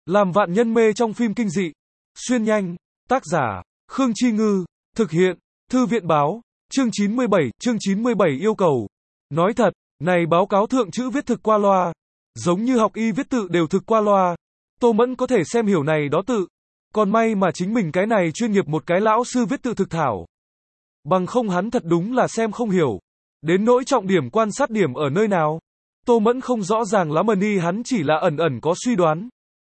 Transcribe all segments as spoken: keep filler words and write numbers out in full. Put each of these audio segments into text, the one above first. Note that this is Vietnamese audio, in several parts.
Làm vạn nhân mê trong phim kinh dị. Xuyên nhanh. Tác giả, Khương Chi Ngư. Thực hiện, Thư viện Báo. Chương chín mươi bảy, chương chín mươi bảy yêu cầu. Nói thật, này báo cáo thượng chữ viết thực qua loa. Giống như học y viết tự đều thực qua loa. Tô Mẫn có thể xem hiểu này đó tự. Còn may mà chính mình cái này chuyên nghiệp một cái lão sư viết tự thực thảo. Bằng không hắn thật đúng là xem không hiểu. Đến nỗi trọng điểm quan sát điểm ở nơi nào. Tô Mẫn không rõ ràng lắm, ni hắn chỉ là ẩn ẩn có suy đoán.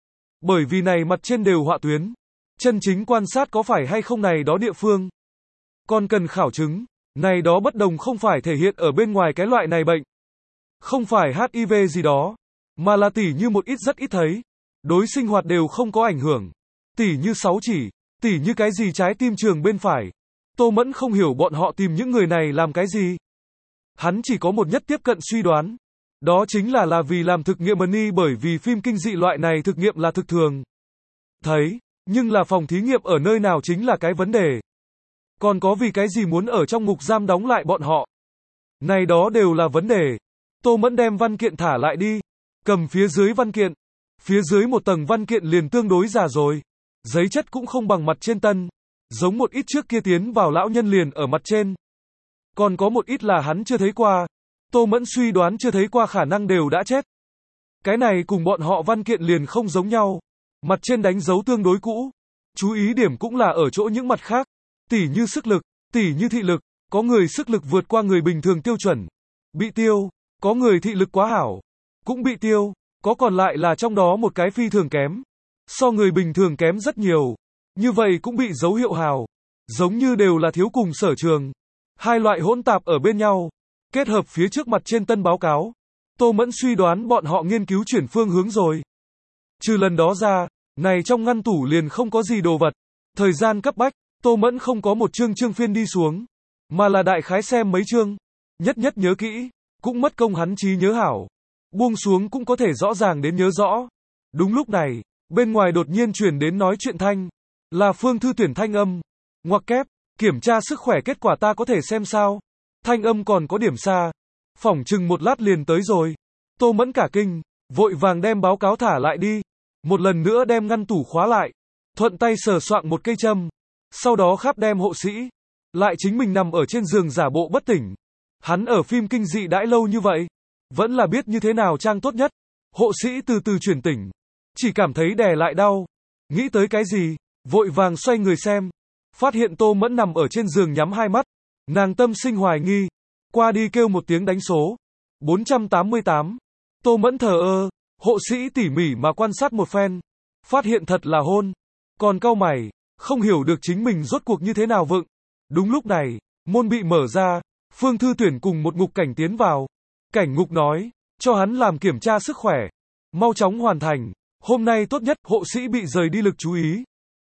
Bởi vì này mặt trên đều họa tuyến. Chân chính quan sát có phải hay không này đó địa phương. Còn cần khảo chứng. Này đó bất đồng không phải thể hiện ở bên ngoài cái loại này bệnh. Không phải hát i vê gì đó. Mà là tỉ như một ít rất ít thấy. Đối sinh hoạt đều không có ảnh hưởng. Tỉ như sáu chỉ. Tỉ như cái gì trái tim trường bên phải. Tô Mẫn không hiểu bọn họ tìm những người này làm cái gì. Hắn chỉ có một nhất tiếp cận suy đoán. Đó chính là là vì làm thực nghiệm ni, bởi vì phim kinh dị loại này thực nghiệm là thực thường. Thấy, nhưng là phòng thí nghiệm ở nơi nào chính là cái vấn đề. Còn có vì cái gì muốn ở trong ngục giam đóng lại bọn họ. Này đó đều là vấn đề. Tô Mẫn đem văn kiện thả lại đi. Cầm phía dưới văn kiện. Phía dưới một tầng văn kiện liền tương đối già rồi. Giấy chất cũng không bằng mặt trên tân. Giống một ít trước kia tiến vào lão nhân liền ở mặt trên. Còn có một ít là hắn chưa thấy qua. Tô Mẫn suy đoán chưa thấy qua khả năng đều đã chết. Cái này cùng bọn họ văn kiện liền không giống nhau. Mặt trên đánh dấu tương đối cũ. Chú ý điểm cũng là ở chỗ những mặt khác. Tỉ như sức lực, tỉ như thị lực. Có người sức lực vượt qua người bình thường tiêu chuẩn. Bị tiêu. Có người thị lực quá hảo. Cũng bị tiêu. Có còn lại là trong đó một cái phi thường kém. So người bình thường kém rất nhiều. Như vậy cũng bị dấu hiệu hào. Giống như đều là thiếu cùng sở trường. Hai loại hỗn tạp ở bên nhau. Kết hợp phía trước mặt trên tân báo cáo. Tô Mẫn suy đoán bọn họ nghiên cứu chuyển phương hướng rồi. Trừ lần đó ra, này trong ngăn tủ liền không có gì đồ vật. Thời gian cấp bách, Tô Mẫn không có một chương chương phiên đi xuống. Mà là đại khái xem mấy chương. Nhất nhất nhớ kỹ. Cũng mất công hắn trí nhớ hảo. Buông xuống cũng có thể rõ ràng đến nhớ rõ. Đúng lúc này, bên ngoài đột nhiên truyền đến nói chuyện thanh. Là Phương Thư Tuyển thanh âm. Ngoặc kép, kiểm tra sức khỏe kết quả ta có thể xem sao. Thanh âm còn có điểm xa. Phỏng chừng một lát liền tới rồi. Tô Mẫn cả kinh. Vội vàng đem báo cáo thả lại đi. Một lần nữa đem ngăn tủ khóa lại. Thuận tay sờ soạng một cây châm. Sau đó khắp đem hộ sĩ. Lại chính mình nằm ở trên giường giả bộ bất tỉnh. Hắn ở phim kinh dị đãi lâu như vậy. Vẫn là biết như thế nào trang tốt nhất. Hộ sĩ từ từ chuyển tỉnh. Chỉ cảm thấy đè lại đau. Nghĩ tới cái gì. Vội vàng xoay người xem. Phát hiện Tô Mẫn nằm ở trên giường nhắm hai mắt. Nàng tâm sinh hoài nghi. Qua đi kêu một tiếng đánh số. bốn trăm tám mươi tám. Tô Mẫn thờ ơ. Hộ sĩ tỉ mỉ mà quan sát một phen. Phát hiện thật là hôn. Còn cau mày. Không hiểu được chính mình rốt cuộc như thế nào vựng. Đúng lúc này, môn bị mở ra. Phương Thư Tuyển cùng một ngục cảnh tiến vào. Cảnh ngục nói. Cho hắn làm kiểm tra sức khỏe. Mau chóng hoàn thành. Hôm nay tốt nhất hộ sĩ bị rời đi lực chú ý.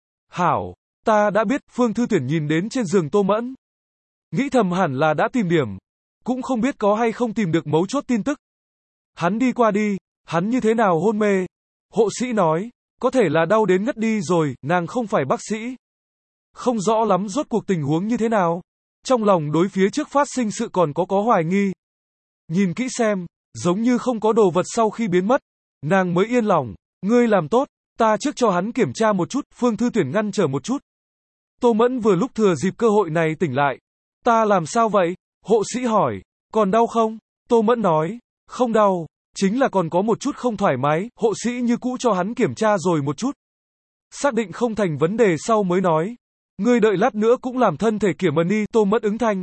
Hảo. Ta đã biết. Phương Thư Tuyển nhìn đến trên giường Tô Mẫn. Nghĩ thầm hẳn là đã tìm điểm. Cũng không biết có hay không tìm được mấu chốt tin tức. Hắn đi qua đi. Hắn như thế nào hôn mê. Hộ sĩ nói. Có thể là đau đến ngất đi rồi. Nàng không phải bác sĩ. Không rõ lắm rốt cuộc tình huống như thế nào. Trong lòng đối phía trước phát sinh sự còn có có hoài nghi. Nhìn kỹ xem. Giống như không có đồ vật sau khi biến mất. Nàng mới yên lòng. Ngươi làm tốt. Ta trước cho hắn kiểm tra một chút. Phương Thư Tuyển ngăn trở một chút. Tô Mẫn vừa lúc thừa dịp cơ hội này tỉnh lại. Ta làm sao vậy? Hộ sĩ hỏi. Còn đau không? Tô Mẫn nói. Không đau. Chính là còn có một chút không thoải mái. Hộ sĩ như cũ cho hắn kiểm tra rồi một chút. Xác định không thành vấn đề sau mới nói. Ngươi đợi lát nữa cũng làm thân thể kiểm ni. Tô Mẫn ứng thanh.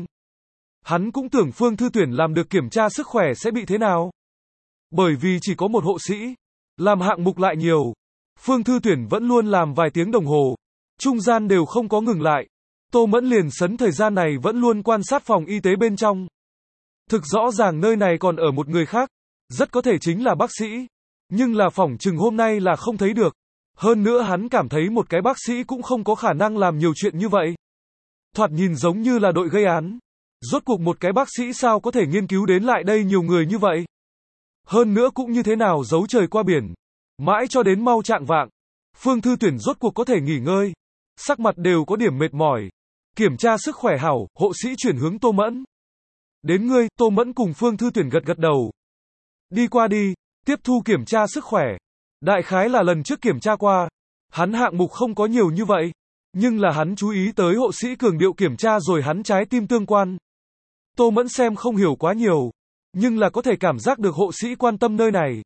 Hắn cũng tưởng Phương Thư Tuyển làm được kiểm tra sức khỏe sẽ bị thế nào. Bởi vì chỉ có một hộ sĩ. Làm hạng mục lại nhiều. Phương Thư Tuyển vẫn luôn làm vài tiếng đồng hồ. Trung gian đều không có ngừng lại. Tô Mẫn liền sấn thời gian này vẫn luôn quan sát phòng y tế bên trong. Thực rõ ràng nơi này còn ở một người khác. Rất có thể chính là bác sĩ. Nhưng là phỏng chừng hôm nay là không thấy được. Hơn nữa hắn cảm thấy một cái bác sĩ cũng không có khả năng làm nhiều chuyện như vậy. Thoạt nhìn giống như là đội gây án. Rốt cuộc một cái bác sĩ sao có thể nghiên cứu đến lại đây nhiều người như vậy. Hơn nữa cũng như thế nào giấu trời qua biển. Mãi cho đến mau trạng vạng. Phương Thư Tuyển rốt cuộc có thể nghỉ ngơi. Sắc mặt đều có điểm mệt mỏi. Kiểm tra sức khỏe hảo, hộ sĩ chuyển hướng Tô Mẫn. Đến ngươi. Tô Mẫn cùng Phương Thư Tuyển gật gật đầu. Đi qua đi, tiếp thu kiểm tra sức khỏe. Đại khái là lần trước kiểm tra qua, hắn hạng mục không có nhiều như vậy, nhưng là hắn chú ý tới hộ sĩ cường điệu kiểm tra rồi hắn trái tim tương quan. Tô Mẫn xem không hiểu quá nhiều, nhưng là có thể cảm giác được hộ sĩ quan tâm nơi này.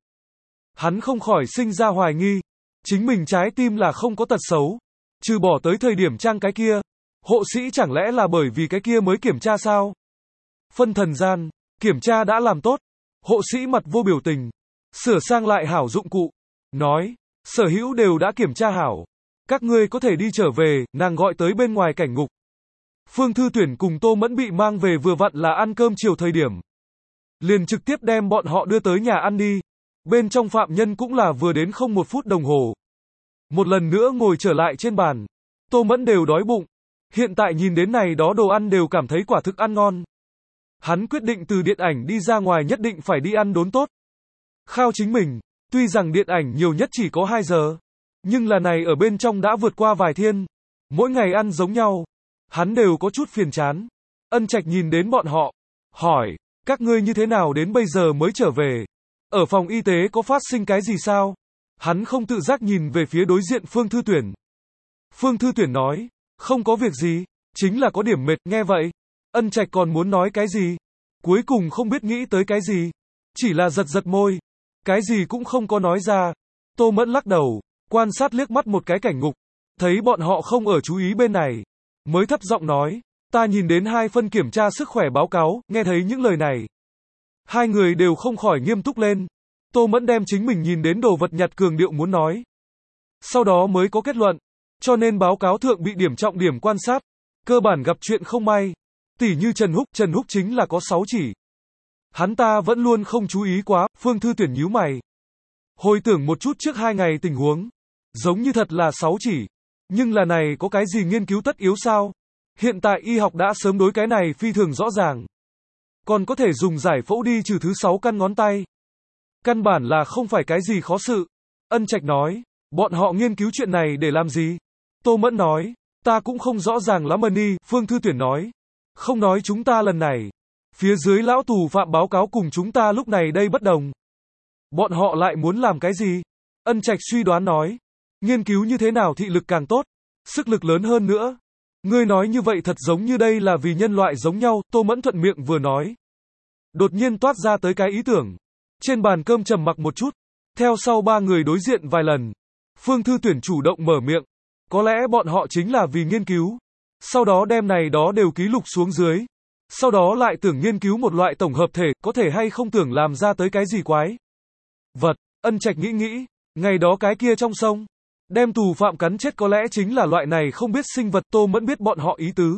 Hắn không khỏi sinh ra hoài nghi, chính mình trái tim là không có tật xấu, trừ bỏ tới thời điểm trang cái kia, hộ sĩ chẳng lẽ là bởi vì cái kia mới kiểm tra sao? Phân thần gian, kiểm tra đã làm tốt, hộ sĩ mặt vô biểu tình, sửa sang lại hảo dụng cụ, nói, sở hữu đều đã kiểm tra hảo, các ngươi có thể đi trở về, nàng gọi tới bên ngoài cảnh ngục. Phương Thư Tuyển cùng Tô Mẫn bị mang về vừa vặn là ăn cơm chiều thời điểm. Liền trực tiếp đem bọn họ đưa tới nhà ăn đi. Bên trong phạm nhân cũng là vừa đến không một phút đồng hồ. Một lần nữa ngồi trở lại trên bàn. Tô Mẫn đều đói bụng. Hiện tại nhìn đến này đó đồ ăn đều cảm thấy quả thực ăn ngon. Hắn quyết định từ điện ảnh đi ra ngoài nhất định phải đi ăn đốn tốt. Khao chính mình, tuy rằng điện ảnh nhiều nhất chỉ có hai giờ, nhưng là này ở bên trong đã vượt qua vài thiên. Mỗi ngày ăn giống nhau. Hắn đều có chút phiền chán. Ân Trạch nhìn đến bọn họ, hỏi, các ngươi như thế nào đến bây giờ mới trở về? Ở phòng y tế có phát sinh cái gì sao? Hắn không tự giác nhìn về phía đối diện Phương Thư Tuyển. Phương Thư Tuyển nói, không có việc gì, chính là có điểm mệt, nghe vậy. Ân Trạch còn muốn nói cái gì? Cuối cùng không biết nghĩ tới cái gì. Chỉ là giật giật môi. Cái gì cũng không có nói ra. Tô Mẫn lắc đầu, quan sát liếc mắt một cái cảnh ngục. Thấy bọn họ không ở chú ý bên này. Mới thấp giọng nói, ta nhìn đến hai phân kiểm tra sức khỏe báo cáo, nghe thấy những lời này. Hai người đều không khỏi nghiêm túc lên. Tô Mẫn đem chính mình nhìn đến đồ vật nhặt cường điệu muốn nói. Sau đó mới có kết luận. Cho nên báo cáo thượng bị điểm trọng điểm quan sát. Cơ bản gặp chuyện không may. Tỉ như Trần Húc, Trần Húc chính là có sáu chỉ. Hắn ta vẫn luôn không chú ý quá, Phương Thư Tuyển nhíu mày. Hồi tưởng một chút trước hai ngày tình huống. Giống như thật là sáu chỉ. Nhưng là này có cái gì nghiên cứu tất yếu sao? Hiện tại y học đã sớm đối cái này phi thường rõ ràng. Còn có thể dùng giải phẫu đi trừ thứ sáu căn ngón tay. Căn bản là không phải cái gì khó sự. Ân Trạch nói, bọn họ nghiên cứu chuyện này để làm gì? Tô Mẫn nói, ta cũng không rõ ràng lắm Mani. Phương Thư Tuyển nói, không nói chúng ta lần này. Phía dưới lão tù phạm báo cáo cùng chúng ta lúc này đây bất đồng. Bọn họ lại muốn làm cái gì? Ân Trạch suy đoán nói, nghiên cứu như thế nào thị lực càng tốt, sức lực lớn hơn nữa. Ngươi nói như vậy thật giống như đây là vì nhân loại giống nhau, Tô Mẫn thuận miệng vừa nói. Đột nhiên toát ra tới cái ý tưởng. Trên bàn cơm trầm mặc một chút. Theo sau ba người đối diện vài lần. Phương Thư Tuyển chủ động mở miệng. Có lẽ bọn họ chính là vì nghiên cứu. Sau đó đem này đó đều ký lục xuống dưới. Sau đó lại tưởng nghiên cứu một loại tổng hợp thể, có thể hay không tưởng làm ra tới cái gì quái. Vật, Ân Trạch nghĩ nghĩ. Ngày đó cái kia trong sông. Đem tù phạm cắn chết có lẽ chính là loại này không biết sinh vật. Tô Mẫn biết bọn họ ý tứ.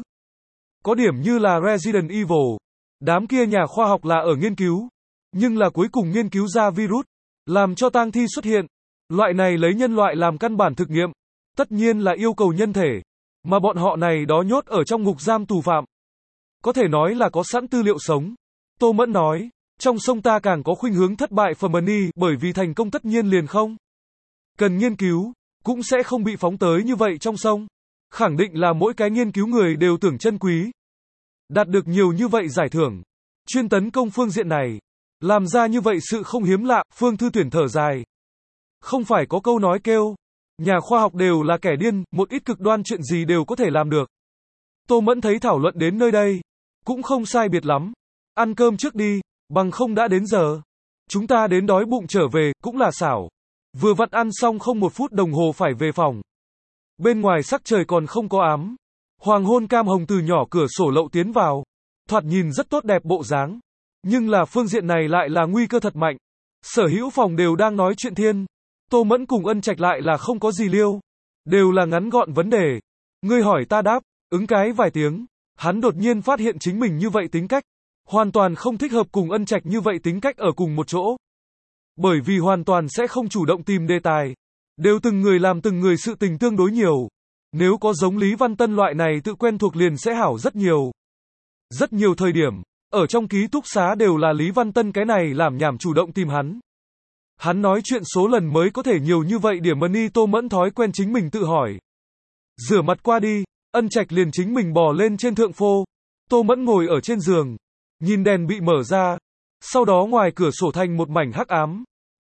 Có điểm như là Resident Evil. Đám kia nhà khoa học là ở nghiên cứu. Nhưng là cuối cùng nghiên cứu ra virus. Làm cho tang thi xuất hiện. Loại này lấy nhân loại làm căn bản thực nghiệm. Tất nhiên là yêu cầu nhân thể. Mà bọn họ này đó nhốt ở trong ngục giam tù phạm. Có thể nói là có sẵn tư liệu sống. Tô Mẫn nói. Trong sông ta càng có khuynh hướng thất bại phần mani. Bởi vì thành công tất nhiên liền không cần nghiên cứu. Cũng sẽ không bị phóng tới như vậy trong sông. Khẳng định là mỗi cái nghiên cứu người đều tưởng chân quý. Đạt được nhiều như vậy giải thưởng. Chuyên tấn công phương diện này. Làm ra như vậy sự không hiếm lạ. Phương Thư Tuyển thở dài. Không phải có câu nói kêu. Nhà khoa học đều là kẻ điên. Một ít cực đoan chuyện gì đều có thể làm được. Tô Mẫn thấy thảo luận đến nơi đây. Cũng không sai biệt lắm. Ăn cơm trước đi. Bằng không đã đến giờ. Chúng ta đến đói bụng trở về. Cũng là xảo. Vừa vặn ăn xong không một phút đồng hồ phải về phòng. Bên ngoài sắc trời còn không có ám. Hoàng hôn cam hồng từ nhỏ cửa sổ lậu tiến vào. Thoạt nhìn rất tốt đẹp bộ dáng. Nhưng là phương diện này lại là nguy cơ thật mạnh. Sở hữu phòng đều đang nói chuyện thiên. Tô Mẫn cùng Ân Trạch lại là không có gì liêu. Đều là ngắn gọn vấn đề. Ngươi hỏi ta đáp, ứng cái vài tiếng. Hắn đột nhiên phát hiện chính mình như vậy tính cách. Hoàn toàn không thích hợp cùng Ân Trạch như vậy tính cách ở cùng một chỗ. Bởi vì hoàn toàn sẽ không chủ động tìm đề tài. Đều từng người làm từng người sự tình tương đối nhiều. Nếu có giống Lý Văn Tân loại này tự quen thuộc liền sẽ hảo rất nhiều. Rất nhiều thời điểm, ở trong ký túc xá đều là Lý Văn Tân cái này làm nhảm chủ động tìm hắn. Hắn nói chuyện số lần mới có thể nhiều như vậy điểm money. Tô Mẫn thói quen chính mình tự hỏi. Rửa mặt qua đi, Ân Trạch liền chính mình bò lên trên thượng phô. Tô Mẫn ngồi ở trên giường, nhìn đèn bị mở ra. Sau đó ngoài cửa sổ thành một mảnh hắc ám.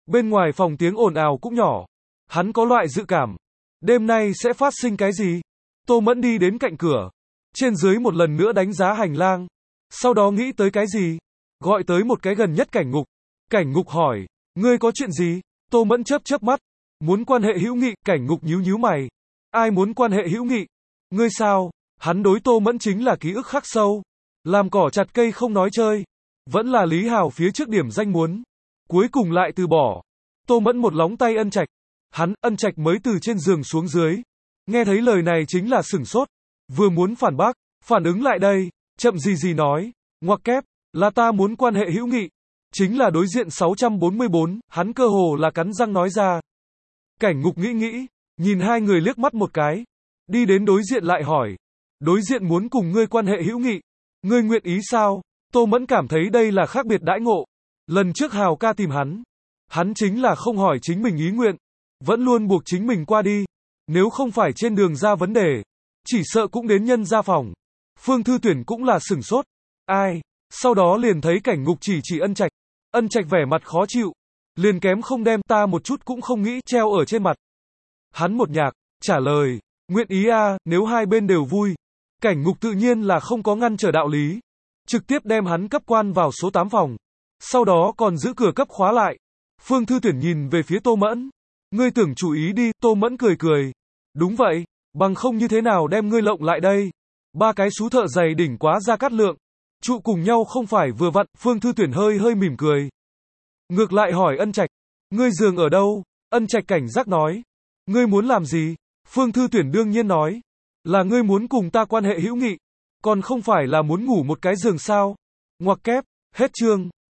Bên ngoài phòng tiếng ồn ào cũng nhỏ. Hắn có loại dự cảm. Đêm nay sẽ phát sinh cái gì? Tô Mẫn đi đến cạnh cửa. Trên dưới một lần nữa đánh giá hành lang. Sau đó nghĩ tới cái gì? Gọi tới một cái gần nhất Cảnh Ngục. Cảnh Ngục hỏi, ngươi có chuyện gì? Tô Mẫn chớp chớp mắt. Muốn quan hệ hữu nghị, Cảnh Ngục nhíu nhíu mày. Ai muốn quan hệ hữu nghị? Ngươi sao? Hắn đối Tô Mẫn chính là ký ức khắc sâu. Làm cỏ chặt cây không nói chơi. Vẫn là Lý Hào phía trước điểm danh muốn. Cuối cùng lại từ bỏ. Tô Mẫn một lóng tay Ân Trạch. Hắn, Ân Trạch mới từ trên giường xuống dưới. Nghe thấy lời này chính là sửng sốt. Vừa muốn phản bác, phản ứng lại đây, chậm gì gì nói. Ngoặc kép, là ta muốn quan hệ hữu nghị. Chính là đối diện sáu trăm bốn mươi bốn, hắn cơ hồ là cắn răng nói ra. Cảnh Ngục nghĩ nghĩ, nhìn hai người liếc mắt một cái. Đi đến đối diện lại hỏi. Đối diện muốn cùng ngươi quan hệ hữu nghị. Ngươi nguyện ý sao? Tô Mẫn cảm thấy đây là khác biệt đãi ngộ. Lần trước Hào ca tìm hắn. Hắn chính là không hỏi chính mình ý nguyện. Vẫn luôn buộc chính mình qua đi. Nếu không phải trên đường ra vấn đề. Chỉ sợ cũng đến nhân ra phòng. Phương Thư Tuyển cũng là sửng sốt. Ai? Sau đó liền thấy Cảnh Ngục chỉ chỉ Ân Trạch. Ân Trạch vẻ mặt khó chịu. Liền kém không đem ta một chút cũng không nghĩ treo ở trên mặt. Hắn một nhạc, trả lời. Nguyện ý a, nếu hai bên đều vui. Cảnh Ngục tự nhiên là không có ngăn trở đạo lý. Trực tiếp đem hắn cấp quan vào số tám phòng. Sau đó còn giữ cửa cấp khóa lại. Phương Thư Tuyển nhìn về phía Tô Mẫn. Ngươi tưởng chú ý đi, Tô Mẫn cười cười. Đúng vậy, bằng không như thế nào đem ngươi lộng lại đây. Ba cái sú thợ giày đỉnh quá Gia Cát Lượng. Trụ cùng nhau không phải vừa vặn, Phương Thư Tuyển hơi hơi mỉm cười. Ngược lại hỏi Ân Trạch. Ngươi giường ở đâu? Ân Trạch cảnh giác nói. Ngươi muốn làm gì? Phương Thư Tuyển đương nhiên nói. Là ngươi muốn cùng ta quan hệ hữu nghị. Còn không phải là muốn ngủ một cái giường sao? Ngoặc kép, hết chương.